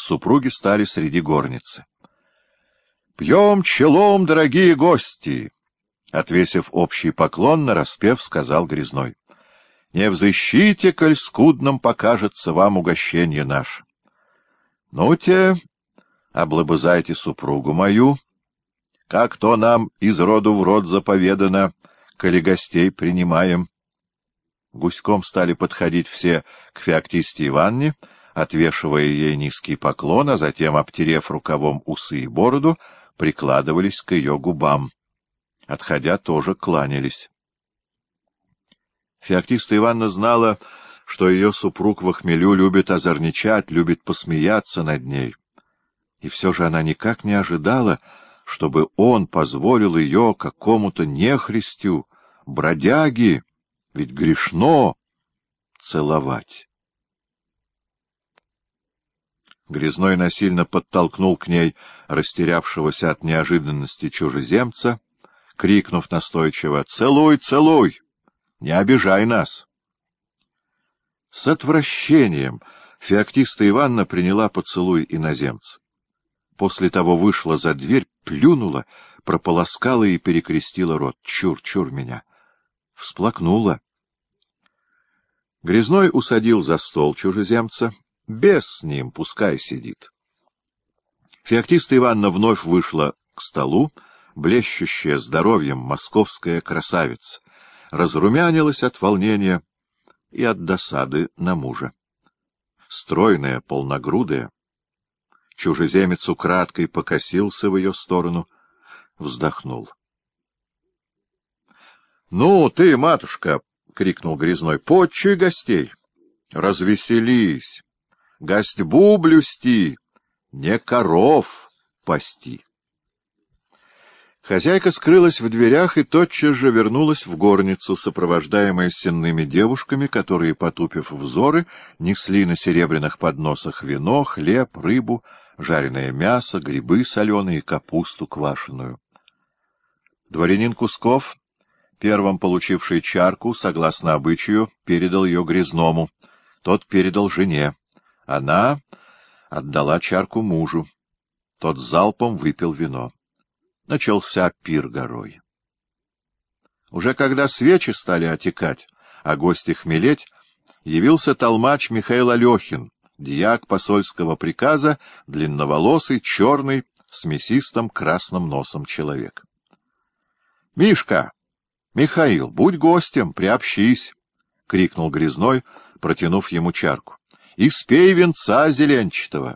Супруги стали среди горницы. — Пьем челом, дорогие гости! — отвесив общий поклон, нараспев сказал Грязной. — Не взыщите, коль скудным покажется вам угощение наше. Ну-те, облобызайте супругу мою, как то нам из роду в род заповедано, коли гостей принимаем. Гуськом стали подходить все к Феоктисте Ивановне, отвешивая ей низкий поклон, а затем, обтерев рукавом усы и бороду, прикладывались к ее губам. Отходя, тоже кланялись. Феоктиста Ивановна знала, что ее супруг во хмелю любит озорничать, любит посмеяться над ней. И все же она никак не ожидала, чтобы он позволил ее какому-то нехристю, бродяге, ведь грешно, целовать. Грязной насильно подтолкнул к ней растерявшегося от неожиданности чужеземца, крикнув настойчиво: «Целуй, целуй! Не обижай нас!» С отвращением Феоктиста Ивановна приняла поцелуй иноземца. После того вышла за дверь, плюнула, прополоскала и перекрестила рот. «Чур, чур меня!» Всплакнула. Грязной усадил за стол чужеземца. Бес с ним, пускай сидит. Феоктиста Ивановна вновь вышла к столу, блещущая здоровьем московская красавица, разрумянилась от волнения и от досады на мужа. Стройная, полногрудая. Чужеземец украдкой покосился в ее сторону, вздохнул. — Ну, ты, матушка! — крикнул Грязной. — Почуй гостей! Развеселись! Гостьбу блюсти, не коров пасти. Хозяйка скрылась в дверях и тотчас же вернулась в горницу, сопровождаемая сенными девушками, которые, потупив взоры, несли на серебряных подносах вино, хлеб, рыбу, жареное мясо, грибы соленые, капусту квашеную. Дворянин Кусков, первым получивший чарку, согласно обычаю, передал ее Грязному. Тот передал жене. Она отдала чарку мужу. Тот залпом выпил вино. Начался пир горой. Уже когда свечи стали отекать, а гости хмелеть, явился толмач Михаил Алехин, дьяк посольского приказа, длинноволосый, черный, с мясистым красным носом человек. — Мишка! Михаил, будь гостем, приобщись! — крикнул Грязной, протянув ему чарку. — И спей венца зеленчатого!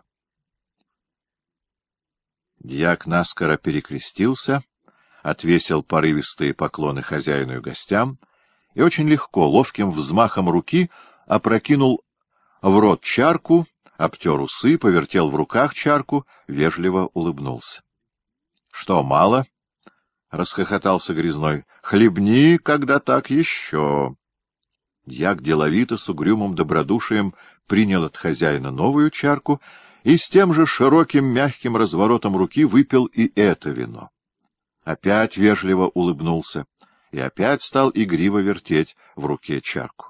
Дьяк наскоро перекрестился, отвесил порывистые поклоны хозяину и гостям и очень легко, ловким взмахом руки опрокинул в рот чарку, обтер усы, повертел в руках чарку, вежливо улыбнулся. — Что, мало? — расхохотался Грязной. — Хлебни, когда так еще. Дьяк деловито, с угрюмым добродушием принял от хозяина новую чарку и с тем же широким мягким разворотом руки выпил и это вино. Опять вежливо улыбнулся и опять стал игриво вертеть в руке чарку.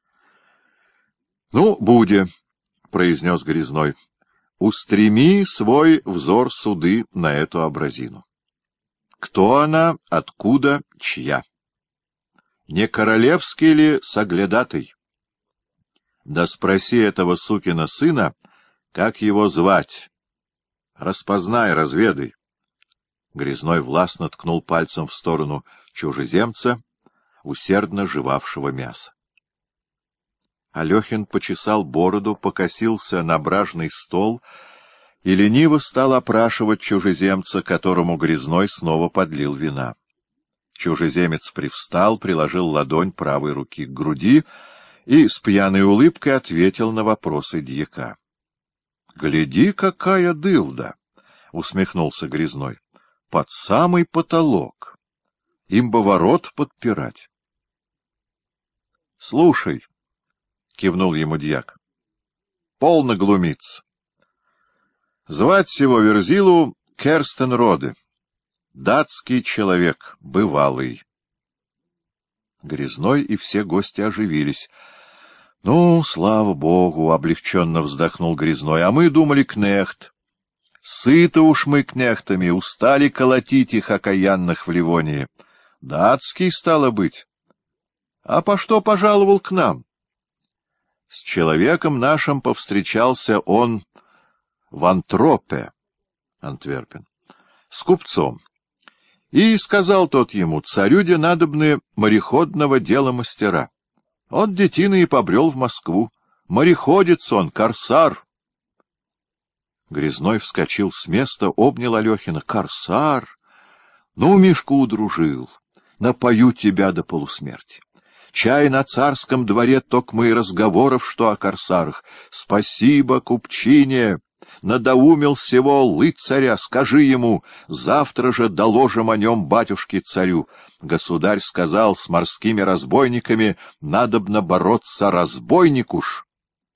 — Ну, буди, — произнес Грязной, — устреми свой взор суды на эту образину. Кто она, откуда, чья? Не королевский ли соглядатый? Да спроси этого сукина сына, как его звать. Распознай, разведай. Грязной властно ткнул пальцем в сторону чужеземца, усердно жевавшего мясо. Алехин почесал бороду, покосился на бражный стол и лениво стал опрашивать чужеземца, которому Грязной снова подлил вина. Чужеземец привстал, приложил ладонь правой руки к груди и с пьяной улыбкой ответил на вопросы дьяка. — Гляди, какая дылда! — усмехнулся Грязной. — Под самый потолок. Им бы ворот подпирать. — Слушай, — кивнул ему дьяк, — полно глумиться. Звать сего Верзилу Керстенроде. Датский человек, бывалый. Грязной и все гости оживились. — Ну, слава богу, — облегченно вздохнул Грязной, — а мы думали, кнехт. Сыты уж мы кнехтами, устали колотить их окаянных в Ливонии. Датский, стало быть. А по что пожаловал к нам? С человеком нашим повстречался он в Антропе, Антверпен, с купцом. И сказал тот ему: царюде надобны мореходного дела мастера. Вот детина и побрел в Москву. Мореходец он, корсар. Грязной вскочил с места, обнял Алехина. Корсар! Ну, Мишку удружил. Напою тебя до полусмерти. Чай на царском дворе токмо и разговоров, что о корсарах. Спасибо, купчине! Надоумил сего лыцаря, скажи ему, завтра же доложим о нем батюшке-царю. Государь сказал, с морскими разбойниками надобно бороться разбойникуш.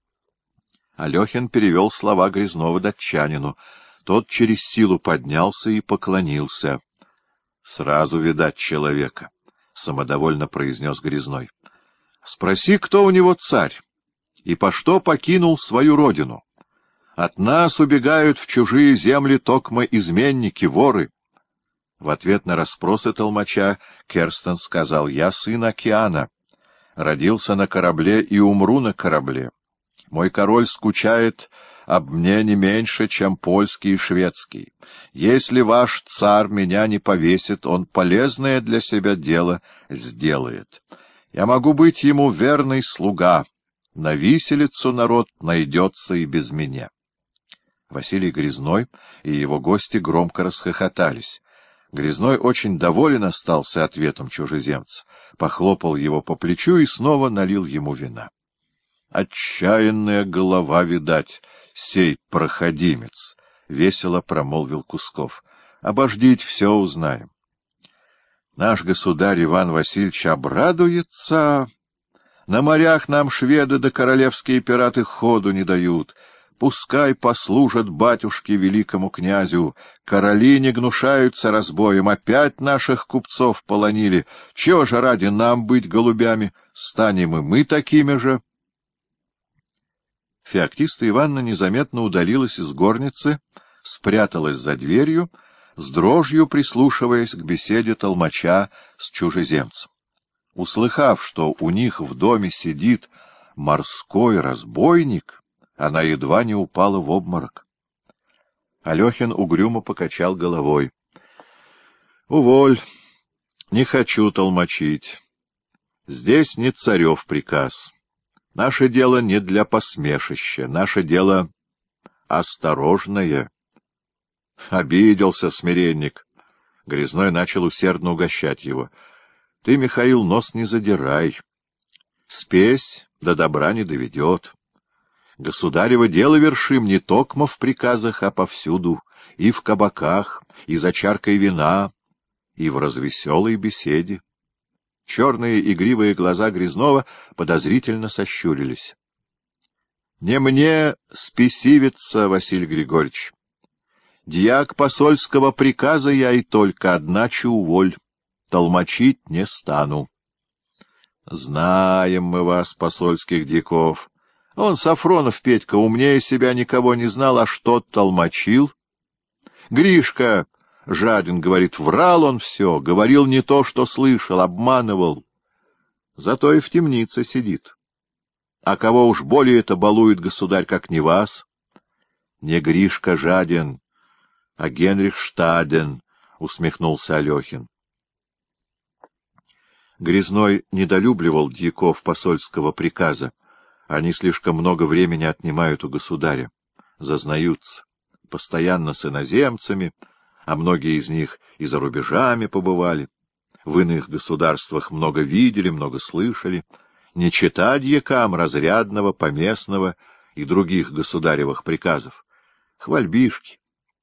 Алехин перевел слова Грязного датчанину. Тот через силу поднялся и поклонился. — Сразу видать человека, — самодовольно произнес Грязной. — Спроси, кто у него царь и по что покинул свою родину. От нас убегают в чужие земли токмо изменники, воры. В ответ на расспросы толмача Керстен сказал: — Я сын океана, родился на корабле и умру на корабле. Мой король скучает об мне не меньше, чем польский и шведский. Если ваш царь меня не повесит, он полезное для себя дело сделает. Я могу быть ему верный слуга. На виселицу народ найдется и без меня. Василий Грязной и его гости громко расхохотались. Грязной очень доволен остался ответом чужеземца, похлопал его по плечу и снова налил ему вина. — Отчаянная голова, видать, сей проходимец! — весело промолвил Кусков. — Обождите, все узнаем. Наш государь Иван Васильевич обрадуется. На морях нам шведы да королевские пираты ходу не дают. Пускай послужат батюшке великому князю. Короли не гнушаются разбоем, опять наших купцов полонили. Чего же ради нам быть голубями? Станем и мы такими же. Феоктиста Ивановна незаметно удалилась из горницы, спряталась за дверью, с дрожью прислушиваясь к беседе толмача с чужеземцем. Услыхав, что у них в доме сидит морской разбойник, она едва не упала в обморок. Алехин угрюмо покачал головой. — Уволь, не хочу толмачить. Здесь не царев приказ. Наше дело не для посмешища, наше дело осторожное. Обиделся смиренник. Грязной начал усердно угощать его. — Ты, Михаил, нос не задирай. Спесь до добра не доведет. Государево дело вершим не токмо в приказах, а повсюду, и в кабаках, и за чаркой вина, и в развеселой беседе. Черные игривые глаза Грязного подозрительно сощурились. — Не мне спесивиться, Василий Григорьевич. Дьяк посольского приказа я и только, одначе уволь. Толмачить не стану. — Знаем мы вас, посольских дьяков. Он, Сафронов Петька, умнее себя никого не знал, а что толмачил? Гришка Жадин говорит, врал он все, говорил не то, что слышал, обманывал. Зато и в темнице сидит. А кого уж более-то балует государь, как не вас? Не Гришка Жадин, а Генрих Штаден, — усмехнулся Алехин. Грязной недолюбливал дьяков посольского приказа. Они слишком много времени отнимают у государя, зазнаются, постоянно с иноземцами, а многие из них и за рубежами побывали. В иных государствах много видели, много слышали. Не чита дьякам разрядного, поместного и других государевых приказов. Хвальбишки.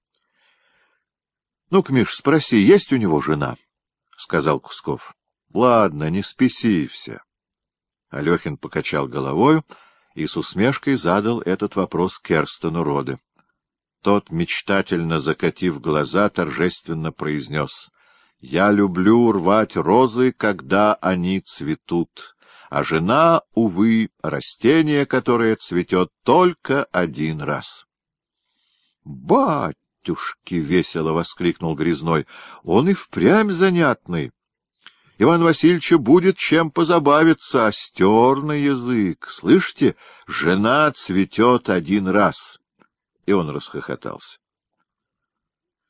— Ну-ка, Миш, спроси, есть у него жена? — сказал Кусков. — Ладно, не спесивься. Алехин покачал головою и с усмешкой задал этот вопрос Керстену Роде. Тот, мечтательно закатив глаза, торжественно произнес: — Я люблю рвать розы, когда они цветут, а жена, увы, растение, которое цветет только один раз. — Батюшки! — весело воскликнул Грязной. — Он и впрямь занятный. Иван Васильевича будет чем позабавиться, остер на язык. Слышите, жена цветет один раз. И он расхохотался.